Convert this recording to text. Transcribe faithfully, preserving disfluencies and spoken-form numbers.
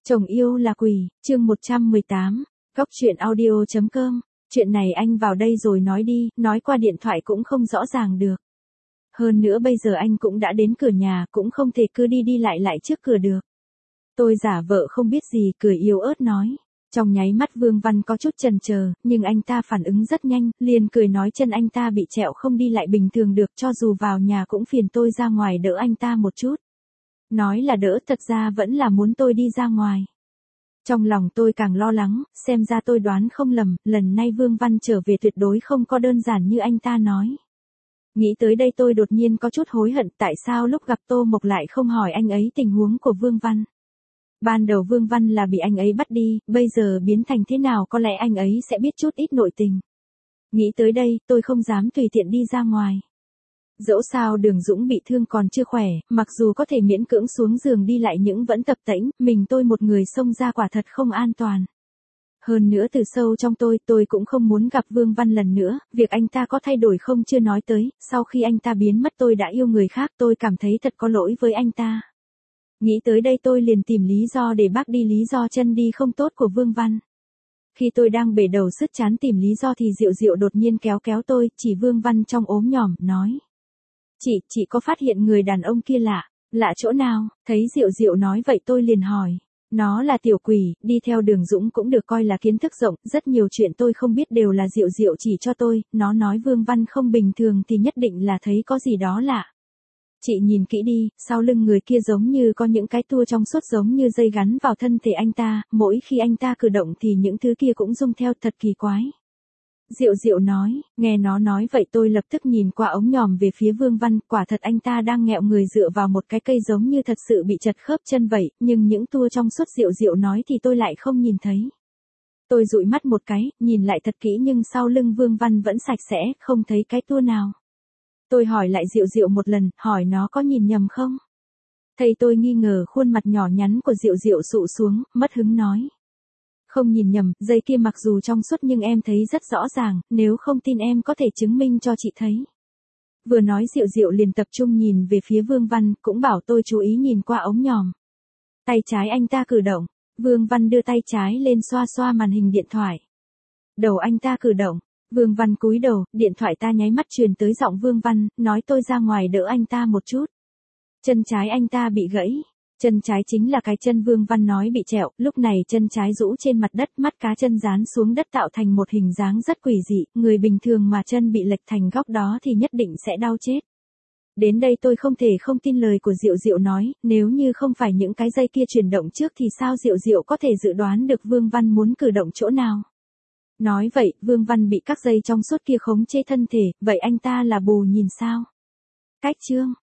Chồng yêu là quỷ, chương một trăm mười tám, góc truyện audio chấm com. Chuyện này anh vào đây rồi nói đi, nói qua điện thoại cũng không rõ ràng được. Hơn nữa bây giờ anh cũng đã đến cửa nhà, cũng không thể cứ đi đi lại lại trước cửa được. Tôi giả vợ không biết gì, cười yếu ớt nói. Trong nháy mắt Vương Văn có chút chần chờ, nhưng anh ta phản ứng rất nhanh, liền cười nói chân anh ta bị trẹo không đi lại bình thường được, cho dù vào nhà cũng phiền tôi ra ngoài đỡ anh ta một chút. Nói là đỡ, thật ra vẫn là muốn tôi đi ra ngoài. Trong lòng tôi càng lo lắng, xem ra tôi đoán không lầm, lần này Vương Văn trở về tuyệt đối không có đơn giản như anh ta nói. Nghĩ tới đây tôi đột nhiên có chút hối hận, tại sao lúc gặp Tô Mộc lại không hỏi anh ấy tình huống của Vương Văn. Ban đầu Vương Văn là bị anh ấy bắt đi, bây giờ biến thành thế nào có lẽ anh ấy sẽ biết chút ít nội tình. Nghĩ tới đây, tôi không dám tùy tiện đi ra ngoài. Dẫu sao Đường Dũng bị thương còn chưa khỏe, mặc dù có thể miễn cưỡng xuống giường đi lại nhưng vẫn tập tễnh, mình tôi một người xông ra quả thật không an toàn. Hơn nữa từ sâu trong tôi, tôi cũng không muốn gặp Vương Văn lần nữa, việc anh ta có thay đổi không chưa nói tới, sau khi anh ta biến mất tôi đã yêu người khác, tôi cảm thấy thật có lỗi với anh ta. Nghĩ tới đây tôi liền tìm lý do để bác đi lý do chân đi không tốt của Vương Văn. Khi tôi đang bể đầu sứt chán tìm lý do thì Diệu Diệu đột nhiên kéo kéo tôi, chỉ Vương Văn trong ốm nhòm, nói. Chị, chị có phát hiện người đàn ông kia lạ, lạ chỗ nào? Thấy Diệu Diệu nói vậy tôi liền hỏi. Nó là tiểu quỷ, đi theo Đường Dũng cũng được coi là kiến thức rộng, rất nhiều chuyện tôi không biết đều là Diệu Diệu chỉ cho tôi, nó nói Vương Văn không bình thường thì nhất định là thấy có gì đó lạ. Chị nhìn kỹ đi, sau lưng người kia giống như có những cái tua trong suốt giống như dây gắn vào thân thể anh ta, mỗi khi anh ta cử động thì những thứ kia cũng rung theo, thật kỳ quái. Diệu Diệu nói, nghe nó nói vậy tôi lập tức nhìn qua ống nhòm về phía Vương Văn, quả thật anh ta đang nghẹo người dựa vào một cái cây giống như thật sự bị chật khớp chân vậy, nhưng những tua trong suốt Diệu Diệu nói thì tôi lại không nhìn thấy. Tôi dụi mắt một cái, nhìn lại thật kỹ nhưng sau lưng Vương Văn vẫn sạch sẽ, không thấy cái tua nào. Tôi hỏi lại Diệu Diệu một lần, hỏi nó có nhìn nhầm không? Thầy tôi nghi ngờ khuôn mặt nhỏ nhắn của Diệu Diệu sụ xuống, mất hứng nói. Không nhìn nhầm, dây kia mặc dù trong suốt nhưng em thấy rất rõ ràng, nếu không tin em có thể chứng minh cho chị thấy. Vừa nói Diệu Diệu liền tập trung nhìn về phía Vương Văn, cũng bảo tôi chú ý nhìn qua ống nhòm. Tay trái anh ta cử động, Vương Văn đưa tay trái lên xoa xoa màn hình điện thoại. Đầu anh ta cử động, Vương Văn cúi đầu, điện thoại ta nháy mắt truyền tới giọng Vương Văn, nói tôi ra ngoài đỡ anh ta một chút. Chân trái anh ta bị gãy. Chân trái chính là cái chân Vương Văn nói bị trẹo, lúc này chân trái rũ trên mặt đất, mắt cá chân dán xuống đất tạo thành một hình dáng rất quỷ dị, người bình thường mà chân bị lệch thành góc đó thì nhất định sẽ đau chết. Đến đây tôi không thể không tin lời của Diệu Diệu nói, nếu như không phải những cái dây kia chuyển động trước thì sao Diệu Diệu có thể dự đoán được Vương Văn muốn cử động chỗ nào. Nói vậy, Vương Văn bị các dây trong suốt kia khống chế thân thể, vậy anh ta là bù nhìn sao? Cách chương